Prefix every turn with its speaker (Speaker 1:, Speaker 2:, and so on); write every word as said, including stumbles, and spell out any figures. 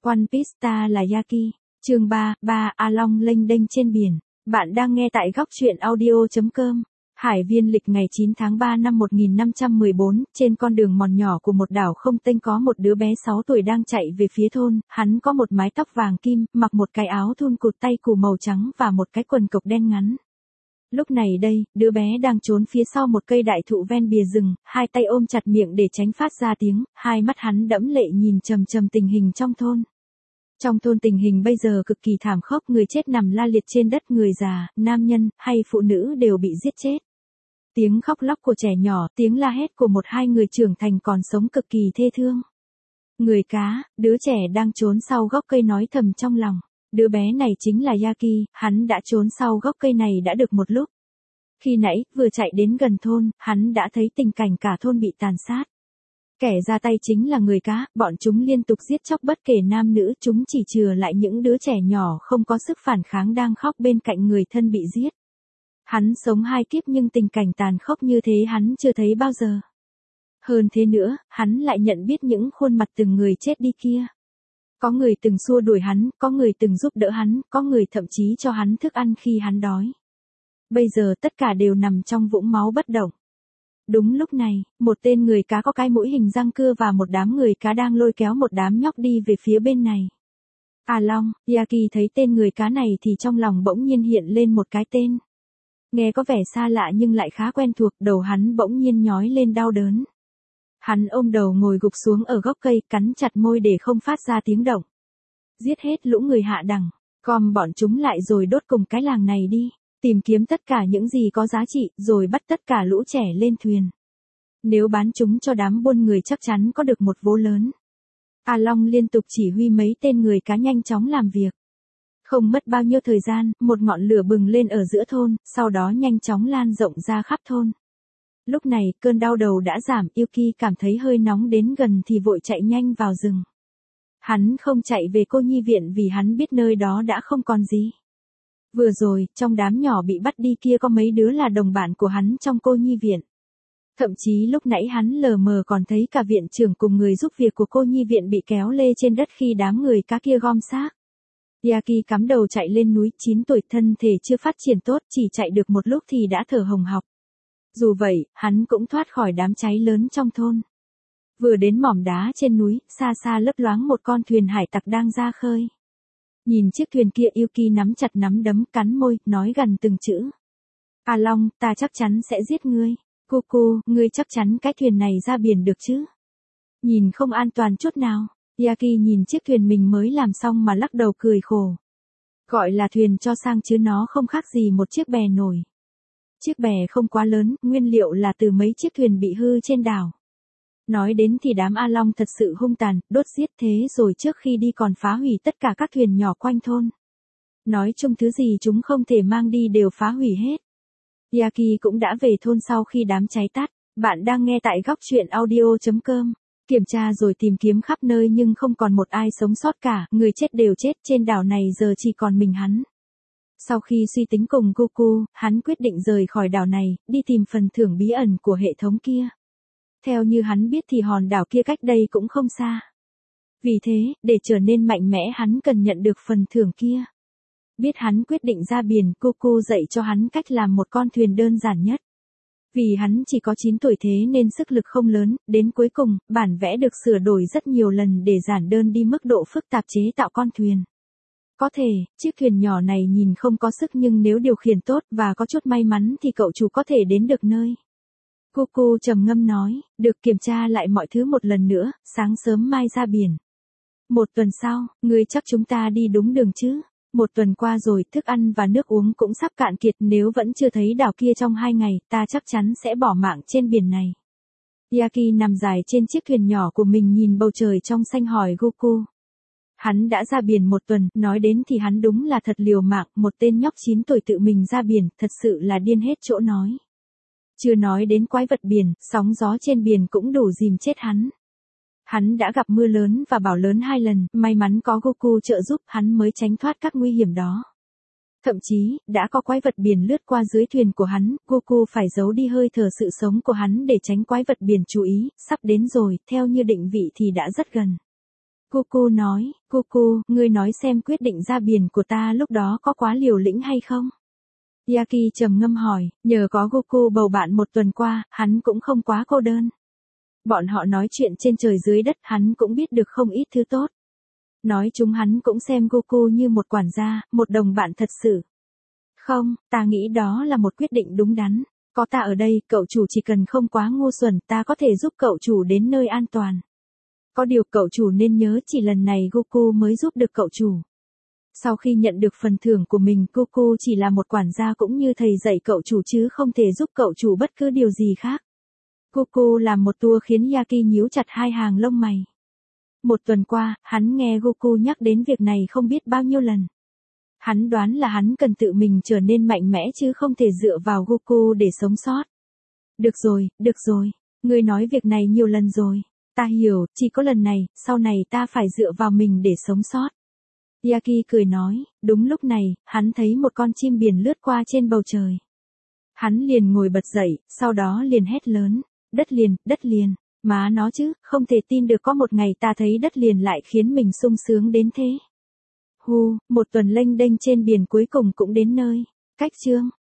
Speaker 1: One Piece ta là Yaki. Chương ba, ba A Long lênh đênh trên biển. Bạn đang nghe tại góc truyện audio chấm com. Hải viên lịch ngày chín tháng ba năm một nghìn năm trăm mười bốn, trên con đường mòn nhỏ của một đảo không tên có một đứa bé sáu tuổi đang chạy về phía thôn, hắn có một mái tóc vàng kim, mặc một cái áo thun cụt tay cù màu trắng và một cái quần cộc đen ngắn. Lúc này đây, đứa bé đang trốn phía sau một cây đại thụ ven bìa rừng, hai tay ôm chặt miệng để tránh phát ra tiếng, hai mắt hắn đẫm lệ nhìn chằm chằm tình hình trong thôn. Trong thôn tình hình bây giờ cực kỳ thảm khốc, người chết nằm la liệt trên đất, người già, nam nhân, hay phụ nữ đều bị giết chết. Tiếng khóc lóc của trẻ nhỏ, tiếng la hét của một hai người trưởng thành còn sống cực kỳ thê thương. Người cá, đứa trẻ đang trốn sau gốc cây nói thầm trong lòng. Đứa bé này chính là Yaki, hắn đã trốn sau gốc cây này đã được một lúc. Khi nãy, vừa chạy đến gần thôn, hắn đã thấy tình cảnh cả thôn bị tàn sát. Kẻ ra tay chính là người cá, bọn chúng liên tục giết chóc bất kể nam nữ, chúng chỉ chừa lại những đứa trẻ nhỏ không có sức phản kháng đang khóc bên cạnh người thân bị giết. Hắn sống hai kiếp nhưng tình cảnh tàn khốc như thế hắn chưa thấy bao giờ. Hơn thế nữa, hắn lại nhận biết những khuôn mặt từng người chết đi kia. Có người từng xua đuổi hắn, có người từng giúp đỡ hắn, có người thậm chí cho hắn thức ăn khi hắn đói. Bây giờ tất cả đều nằm trong vũng máu bất động. Đúng lúc này, một tên người cá có cái mũi hình răng cưa và một đám người cá đang lôi kéo một đám nhóc đi về phía bên này. A Long, Yaki thấy tên người cá này thì trong lòng bỗng nhiên hiện lên một cái tên. Nghe có vẻ xa lạ nhưng lại khá quen thuộc, đầu hắn bỗng nhiên nhói lên đau đớn. Hắn ôm đầu ngồi gục xuống ở gốc cây, cắn chặt môi để không phát ra tiếng động. Giết hết lũ người hạ đẳng, gom bọn chúng lại rồi đốt cùng cái làng này đi, tìm kiếm tất cả những gì có giá trị, rồi bắt tất cả lũ trẻ lên thuyền. Nếu bán chúng cho đám buôn người chắc chắn có được một vố lớn. A Long liên tục chỉ huy mấy tên người cá nhanh chóng làm việc. Không mất bao nhiêu thời gian, một ngọn lửa bừng lên ở giữa thôn, sau đó nhanh chóng lan rộng ra khắp thôn. Lúc này, cơn đau đầu đã giảm, Yuki cảm thấy hơi nóng đến gần thì vội chạy nhanh vào rừng. Hắn không chạy về cô nhi viện vì hắn biết nơi đó đã không còn gì. Vừa rồi, trong đám nhỏ bị bắt đi kia có mấy đứa là đồng bạn của hắn trong cô nhi viện. Thậm chí lúc nãy hắn lờ mờ còn thấy cả viện trưởng cùng người giúp việc của cô nhi viện bị kéo lê trên đất khi đám người cá kia gom xác. Yaki cắm đầu chạy lên núi, chín tuổi, thân thể chưa phát triển tốt, chỉ chạy được một lúc thì đã thở hồng hộc. Dù vậy, hắn cũng thoát khỏi đám cháy lớn trong thôn. Vừa đến mỏm đá trên núi, xa xa lấp loáng một con thuyền hải tặc đang ra khơi. Nhìn chiếc thuyền kia, Yuki nắm chặt nắm đấm, cắn môi, nói gần từng chữ. A Long, ta chắc chắn sẽ giết ngươi. Cucu, ngươi chắc chắn cái thuyền này ra biển được chứ? Nhìn không an toàn chút nào. Yaki nhìn chiếc thuyền mình mới làm xong mà lắc đầu cười khổ. Gọi là thuyền cho sang chứ nó không khác gì một chiếc bè nổi. Chiếc bè không quá lớn, nguyên liệu là từ mấy chiếc thuyền bị hư trên đảo. Nói đến thì đám A Long thật sự hung tàn, đốt giết thế rồi trước khi đi còn phá hủy tất cả các thuyền nhỏ quanh thôn. Nói chung thứ gì chúng không thể mang đi đều phá hủy hết. Yaki cũng đã về thôn sau khi đám cháy tắt. Bạn đang nghe tại góc truyện audio chấm com. Kiểm tra rồi tìm kiếm khắp nơi nhưng không còn một ai sống sót cả, người chết đều chết, trên đảo này giờ chỉ còn mình hắn. Sau khi suy tính cùng Goku, hắn quyết định rời khỏi đảo này, đi tìm phần thưởng bí ẩn của hệ thống kia. Theo như hắn biết thì hòn đảo kia cách đây cũng không xa. Vì thế, để trở nên mạnh mẽ hắn cần nhận được phần thưởng kia. Biết hắn quyết định ra biển, Goku dạy cho hắn cách làm một con thuyền đơn giản nhất. Vì hắn chỉ có chín tuổi thế nên sức lực không lớn, đến cuối cùng, bản vẽ được sửa đổi rất nhiều lần để giản đơn đi mức độ phức tạp chế tạo con thuyền. Có thể, chiếc thuyền nhỏ này nhìn không có sức nhưng nếu điều khiển tốt và có chút may mắn thì cậu chủ có thể đến được nơi. Goku trầm ngâm nói, được, kiểm tra lại mọi thứ một lần nữa, sáng sớm mai ra biển. Một tuần sau, ngươi chắc chúng ta đi đúng đường chứ? Một tuần qua rồi, thức ăn và nước uống cũng sắp cạn kiệt, nếu vẫn chưa thấy đảo kia trong hai ngày, ta chắc chắn sẽ bỏ mạng trên biển này. Yaki nằm dài trên chiếc thuyền nhỏ của mình nhìn bầu trời trong xanh hỏi Goku. Hắn đã ra biển một tuần, nói đến thì hắn đúng là thật liều mạng, một tên nhóc chín tuổi tự mình ra biển, thật sự là điên hết chỗ nói. Chưa nói đến quái vật biển, sóng gió trên biển cũng đủ dìm chết hắn. Hắn đã gặp mưa lớn và bão lớn hai lần, may mắn có Goku trợ giúp hắn mới tránh thoát các nguy hiểm đó. Thậm chí, đã có quái vật biển lướt qua dưới thuyền của hắn, Goku phải giấu đi hơi thở sự sống của hắn để tránh quái vật biển chú ý, sắp đến rồi, theo như định vị thì đã rất gần. Cuckoo nói, Cuckoo, ngươi nói xem quyết định ra biển của ta lúc đó có quá liều lĩnh hay không? Yaki trầm ngâm hỏi, nhờ có Cuckoo bầu bạn một tuần qua, hắn cũng không quá cô đơn. Bọn họ nói chuyện trên trời dưới đất, hắn cũng biết được không ít thứ tốt. Nói chúng hắn cũng xem Cuckoo như một quản gia, một đồng bạn thật sự. Không, ta nghĩ đó là một quyết định đúng đắn. Có ta ở đây, cậu chủ chỉ cần không quá ngu xuẩn, ta có thể giúp cậu chủ đến nơi an toàn. Có điều cậu chủ nên nhớ chỉ lần này Cuckoo mới giúp được cậu chủ. Sau khi nhận được phần thưởng của mình, Cuckoo chỉ là một quản gia cũng như thầy dạy cậu chủ chứ không thể giúp cậu chủ bất cứ điều gì khác. Cuckoo làm một tour khiến Yaki nhíu chặt hai hàng lông mày. Một tuần qua, hắn nghe Cuckoo nhắc đến việc này không biết bao nhiêu lần. Hắn đoán là hắn cần tự mình trở nên mạnh mẽ chứ không thể dựa vào Cuckoo để sống sót. Được rồi, được rồi, ngươi nói việc này nhiều lần rồi. Ta hiểu, chỉ có lần này, sau này ta phải dựa vào mình để sống sót. Yaki cười nói, đúng lúc này, hắn thấy một con chim biển lướt qua trên bầu trời. Hắn liền ngồi bật dậy, sau đó liền hét lớn, đất liền, đất liền, má nó chứ, không thể tin được có một ngày ta thấy đất liền lại khiến mình sung sướng đến thế. Hu, một tuần lênh đênh trên biển cuối cùng cũng đến nơi. Cách chương